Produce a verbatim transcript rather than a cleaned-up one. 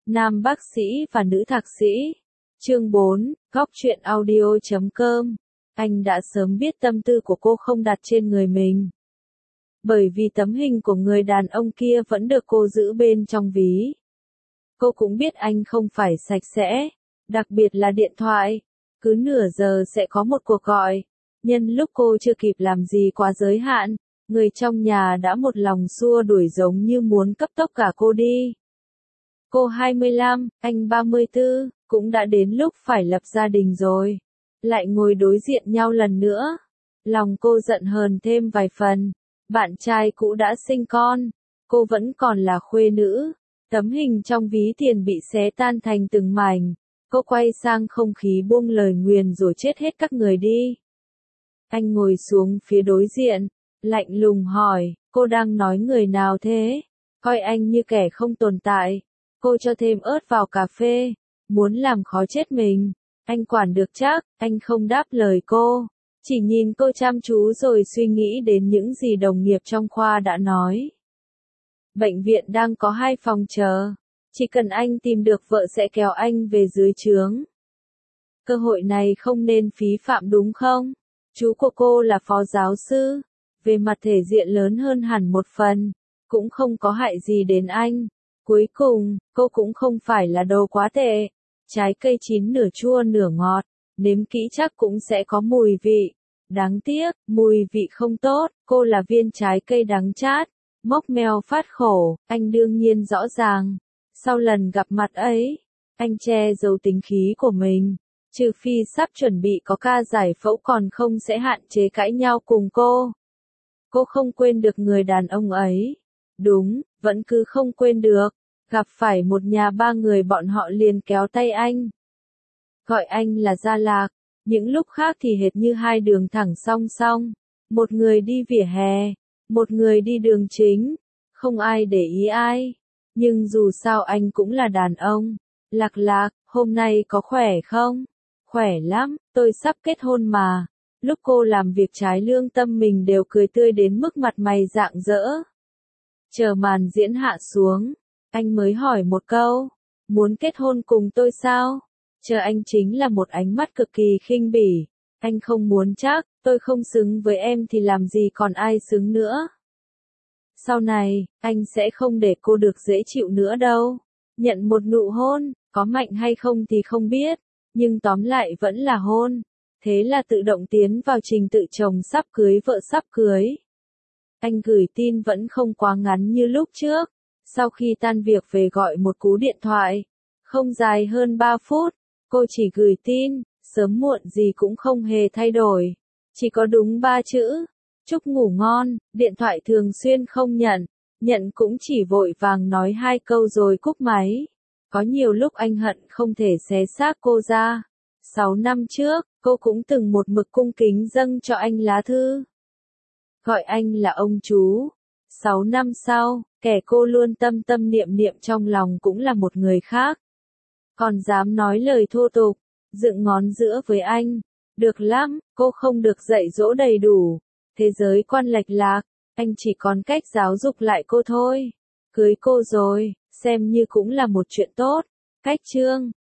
Nam bác sĩ và nữ thạc sĩ. Chương bốn, góc truyện audio chấm com. Anh đã sớm biết tâm tư của cô không đặt trên người mình. Bởi vì tấm hình của người đàn ông kia vẫn được cô giữ bên trong ví. Cô cũng biết anh không phải sạch sẽ, đặc biệt là điện thoại. Cứ nửa giờ sẽ có một cuộc gọi. Nhân lúc cô chưa kịp làm gì quá giới hạn, người trong nhà đã một lòng xua đuổi giống như muốn cấp tốc cả cô đi. Cô hai mươi lăm, anh ba mươi tư, cũng đã đến lúc phải lập gia đình rồi. Lại ngồi đối diện nhau lần nữa. Lòng cô giận hờn thêm vài phần. Bạn trai cũ đã sinh con. Cô vẫn còn là khuê nữ. Tấm hình trong ví tiền bị xé tan thành từng mảnh. Cô quay sang không khí buông lời nguyền rồi chết hết các người đi. Anh ngồi xuống phía đối diện. Lạnh lùng hỏi, cô đang nói người nào thế? Coi anh như kẻ không tồn tại. Cô cho thêm ớt vào cà phê. Muốn làm khó chết mình. Anh quản được chắc, anh không đáp lời cô. Chỉ nhìn cô chăm chú rồi suy nghĩ đến những gì đồng nghiệp trong khoa đã nói. Bệnh viện đang có hai phòng chờ. Chỉ cần anh tìm được vợ sẽ kéo anh về dưới trướng. Cơ hội này không nên phí phạm đúng không? Chú của cô là phó giáo sư. Về mặt thể diện lớn hơn hẳn một phần. Cũng không có hại gì đến anh. Cuối cùng, cô cũng không phải là đồ quá tệ. Trái cây chín nửa chua nửa ngọt. Nếm kỹ chắc cũng sẽ có mùi vị. Đáng tiếc, mùi vị không tốt. Cô là viên trái cây đắng chát. Mốc meo phát khổ. Anh đương nhiên rõ ràng. Sau lần gặp mặt ấy, anh che giấu tính khí của mình. Trừ phi sắp chuẩn bị có ca giải phẫu còn không sẽ hạn chế cãi nhau cùng cô. Cô không quên được người đàn ông ấy. Đúng, vẫn cứ không quên được. Gặp phải một nhà ba người bọn họ liền kéo tay anh. Gọi anh là Gia Lạc. Những lúc khác thì hệt như hai đường thẳng song song. Một người đi vỉa hè. Một người đi đường chính. Không ai để ý ai. Nhưng dù sao anh cũng là đàn ông. Lạc Lạc, hôm nay có khỏe không? Khỏe lắm, tôi sắp kết hôn mà. Lúc cô làm việc trái lương tâm mình đều cười tươi đến mức mặt mày rạng rỡ. Chờ màn diễn hạ xuống. Anh mới hỏi một câu. Muốn kết hôn cùng tôi sao? Chờ anh chính là một ánh mắt cực kỳ khinh bỉ. Anh không muốn chắc, tôi không xứng với em thì làm gì còn ai xứng nữa. Sau này, anh sẽ không để cô được dễ chịu nữa đâu. Nhận một nụ hôn, có mạnh hay không thì không biết. Nhưng tóm lại vẫn là hôn. Thế là tự động tiến vào trình tự chồng sắp cưới vợ sắp cưới. Anh gửi tin vẫn không quá ngắn như lúc trước. Sau khi tan việc về gọi một cú điện thoại. Không dài hơn ba phút. Cô chỉ gửi tin, sớm muộn gì cũng không hề thay đổi. Chỉ có đúng ba chữ. Chúc ngủ ngon, điện thoại thường xuyên không nhận. Nhận cũng chỉ vội vàng nói hai câu rồi cúp máy. Có nhiều lúc anh hận không thể xé xác cô ra. Sáu năm trước, cô cũng từng một mực cung kính dâng cho anh lá thư. Gọi anh là ông chú. Sáu năm sau, kẻ cô luôn tâm tâm niệm niệm trong lòng cũng là một người khác. Còn dám nói lời thô tục, dựng ngón giữa với anh. Được lắm, cô không được dạy dỗ đầy đủ. Thế giới quan lệch lạc, anh chỉ còn cách giáo dục lại cô thôi. Cưới cô rồi, xem như cũng là một chuyện tốt. Cách chương